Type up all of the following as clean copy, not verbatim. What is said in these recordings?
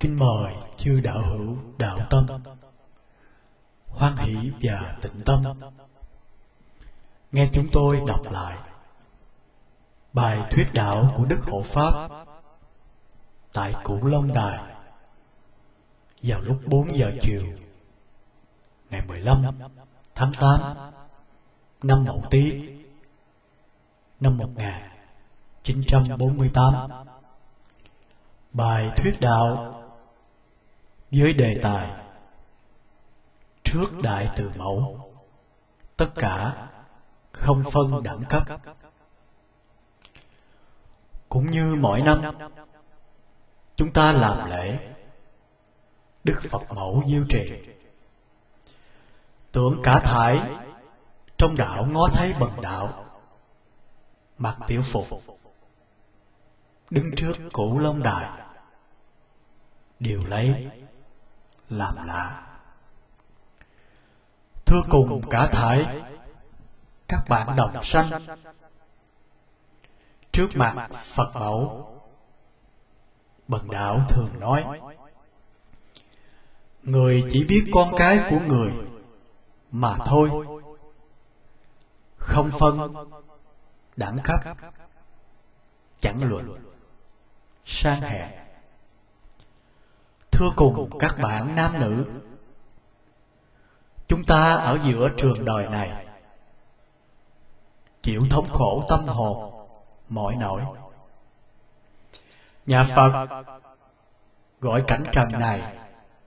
Kính mời chư đạo hữu đạo tâm hoan hỷ và tịnh tâm nghe chúng tôi đọc lại bài thuyết đạo của Đức Hộ Pháp tại Cửu Long Đài vào lúc 4 giờ chiều ngày 15 tháng 8 năm Mậu Tý năm 1948. Bài thuyết đạo với đề tài trước Đại Từ Mẫu, tất cả không phân đẳng cấp. Cũng như mỗi năm chúng ta làm lễ Đức Phật Mẫu Diêu Trì, tưởng cả thải trong đạo ngó thấy bần đạo mặc tiểu phục đứng trước Cửu Long Đài, điều lấy làm lạ. Thưa cùng cả thải các bạn đồng sanh, trước mặt Phật Mẫu, bần đạo thường nói, người chỉ biết con cái của người mà thôi, không phân đẳng cấp, chẳng luận sang hèn. Thưa cùng các bạn nam nữ, chúng ta ở giữa trường đời này chịu thống khổ tâm hồn mỏi nỗi. Nhà Phật gọi cảnh trần này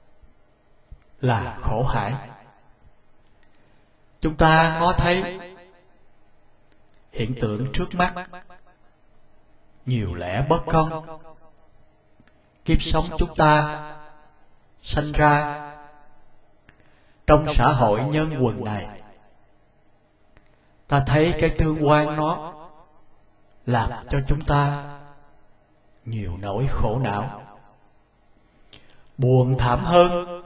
là khổ hải. Chúng ta ngó thấy hiện tượng trước mắt nhiều lẽ bất công. Kiếp sống chúng ta sanh ra trong xã hội nhân quần này, ta thấy cái tương quan nó làm cho chúng ta nhiều nỗi khổ não. Buồn thảm hơn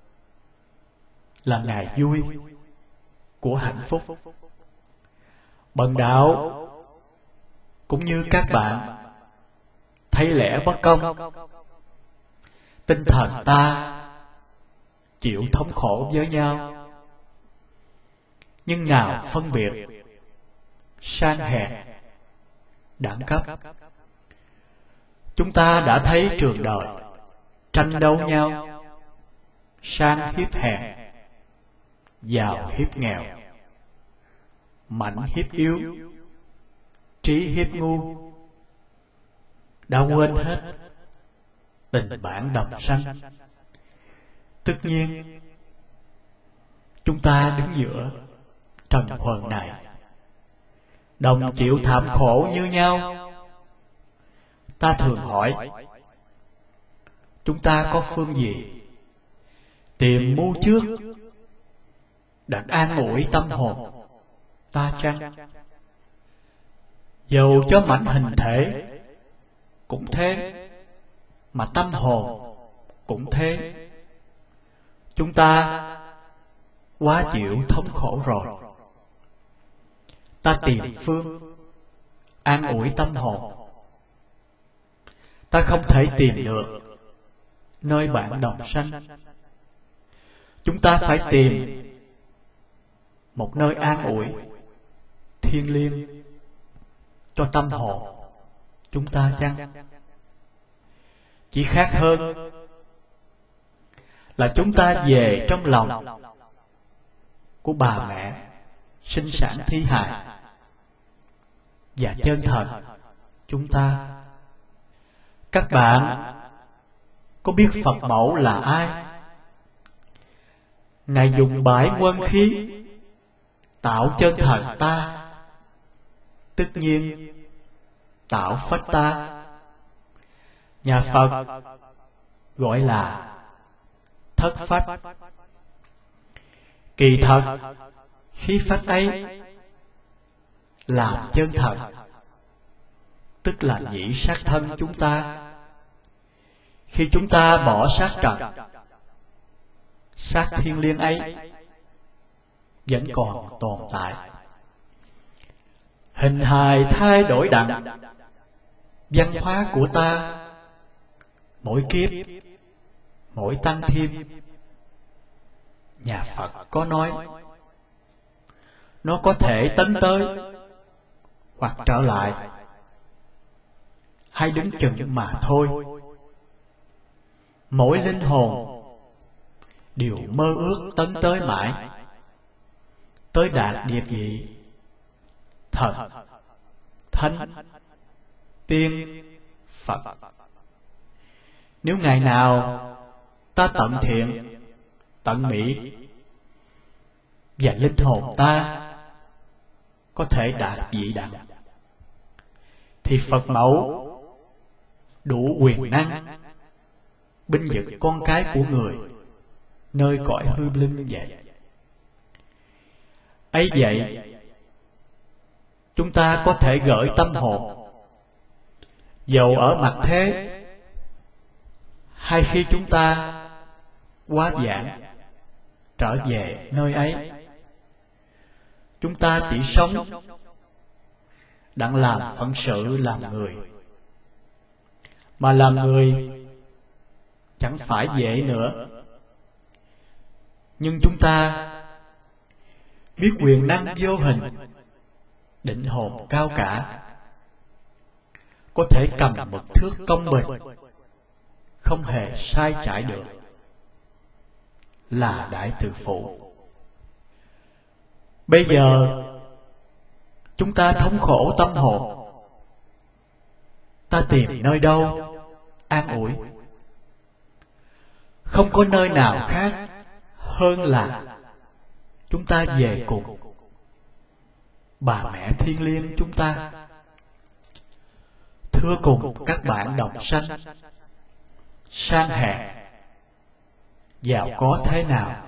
là ngày vui của hạnh phúc. Bần đạo cũng như các bạn thấy lẽ bất công, tinh thần ta chịu thống khổ với nhau. Nhưng nào phân biệt sang hèn đẳng cấp. Chúng ta đã thấy trường đời tranh đấu nhau, sang hiếp hèn, giàu hiếp nghèo, mạnh hiếp yếu, trí hiếp ngu, đã quên hết tình bạn đồng sanh. Tất nhiên chúng ta đứng giữa trần huần này, đồng chịu thảm khổ như nhau. Ta thường hỏi, chúng ta có phương gì tìm mưu trước đặt an ủi tâm hồn ta chăng? Dầu cho mảnh hình thể cũng thế, mà tâm hồn cũng thế. Chúng ta quá chịu thống khổ rồi. Ta tìm phương an ủi tâm hồn, ta không thể tìm được nơi bạn đồng sanh. Chúng ta phải tìm một nơi an ủi thiêng liêng cho tâm hồn chúng ta chăng? Chỉ khác hơn là chúng ta về trong lòng của bà mẹ sinh sản thi hài, và chân thật chúng ta. Các bạn có biết Phật Mẫu là ai? Ngài dùng bãi quân khí tạo chân thần ta, tất nhiên tạo phách ta. Nhà Phật gọi là thất phách. Kỳ thật khí phách ấy làm chân thần, tức là nhĩ sát thân chúng ta. Khi chúng ta bỏ xác trần, xác thiêng liêng ấy vẫn còn tồn tại. Hình hài thay đổi đặng, văn hóa của ta mỗi kiếp mỗi tăng thêm. Nhà Phật có nói, nó có thể tấn tới hoặc trở lại, hay đứng chừng mà thôi. Mỗi linh hồn đều mơ ước tấn tới mãi, tới đạt địa vị thần, thánh, tiên, Phật. Nếu ngày nào ta tận thiện, tận mỹ, và linh hồn ta có thể đạt vị đẳng, thì Phật mẫu đủ quyền năng binh vực con cái của người nơi cõi hư linh vậy. Ấy vậy, chúng ta có thể gửi tâm hồn, dầu ở mặt thế hay khi chúng ta quá giảng trở về nơi ấy. Chúng ta chỉ sống đặng làm phận sự làm người, mà làm người chẳng phải dễ nữa. Nhưng chúng ta biết quyền năng vô hình, định hồn cao cả, có thể cầm một thước công bình, không hề sai trải được, là Đại Từ Phụ. Bây giờ chúng ta thống khổ tâm hồn, ta tìm nơi đâu an ủi? Không có nơi nào khác hơn là chúng ta về cùng bà mẹ thiêng liêng chúng ta. Thưa cùng các bạn đồng sanh, sang hèn, giàu có thế nào,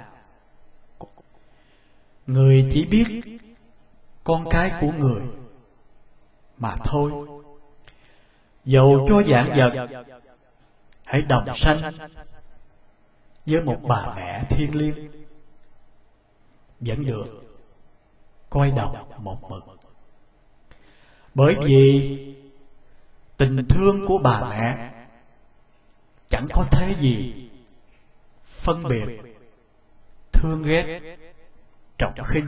người chỉ biết con cái của người mà thôi. Dầu cho vạn vật hãy đồng sanh với một bà mẹ thiêng liêng, vẫn được coi đồng một mực. Bởi vì tình thương của bà mẹ chẳng có thế gì phân biệt, thương ghét, trọng khinh.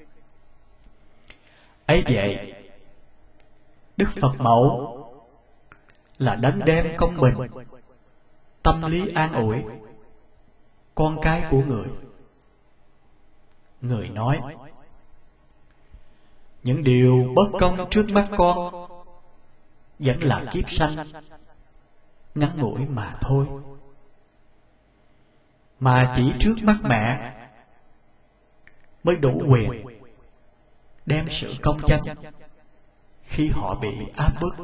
Ấy vậy, Đức Phật Mẫu là đấng đem công bình, tâm lý an ủi con cái của người. Người nói, những điều bất công trước mắt con vẫn là kiếp sanh ngắn ngủi mà thôi, mà chỉ trước mắt mẹ mới đủ quyền đem sự công tranh khi họ bị áp bức.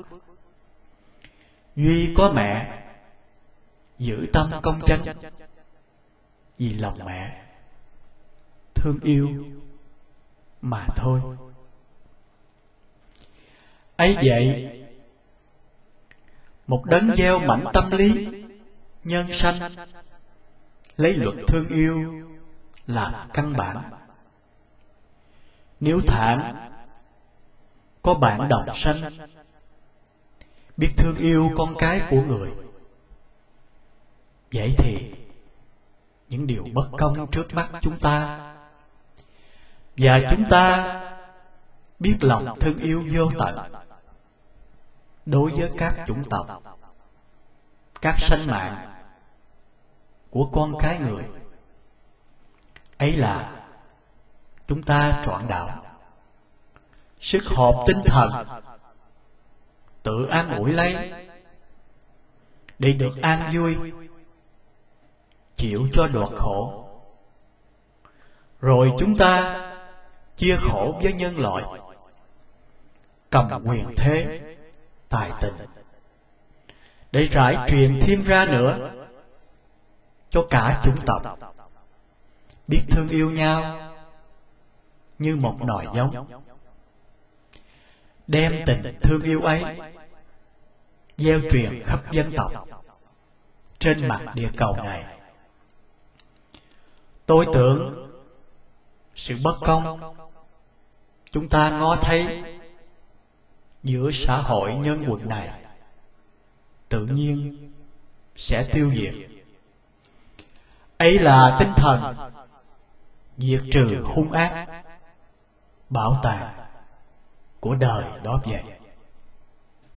Duy có mẹ giữ tâm công tranh, vì lòng mẹ thương yêu mà thôi. Ấy vậy, một đấng gieo mảnh tâm lý nhân sanh, lấy luật thương yêu làm căn bản. Nếu thản có bạn đồng sanh, biết thương yêu con cái của người, vậy thì những điều bất công trước mắt chúng ta, và chúng ta biết lòng thương yêu vô tận đối với các chủng tộc, các sanh mạng của con cái người. Ấy là chúng ta trọn đạo, sức họp tinh thần, tự an ủi lấy để được an vui, chịu cho đọt khổ. Rồi chúng ta chia khổ với nhân loại, cầm quyền thế, tài tình, để rải truyền thêm ra nữa cho cả chủng tộc biết thương yêu nhau như một nòi giống. Đem tình thương yêu ấy gieo truyền khắp dân tộc trên mặt địa cầu này. Tôi tưởng sự bất công chúng ta ngó thấy giữa xã hội nhân quần này tự nhiên sẽ tiêu diệt, Ấy là tinh thần diệt trừ hung ác, bảo tàng của đời đó vậy.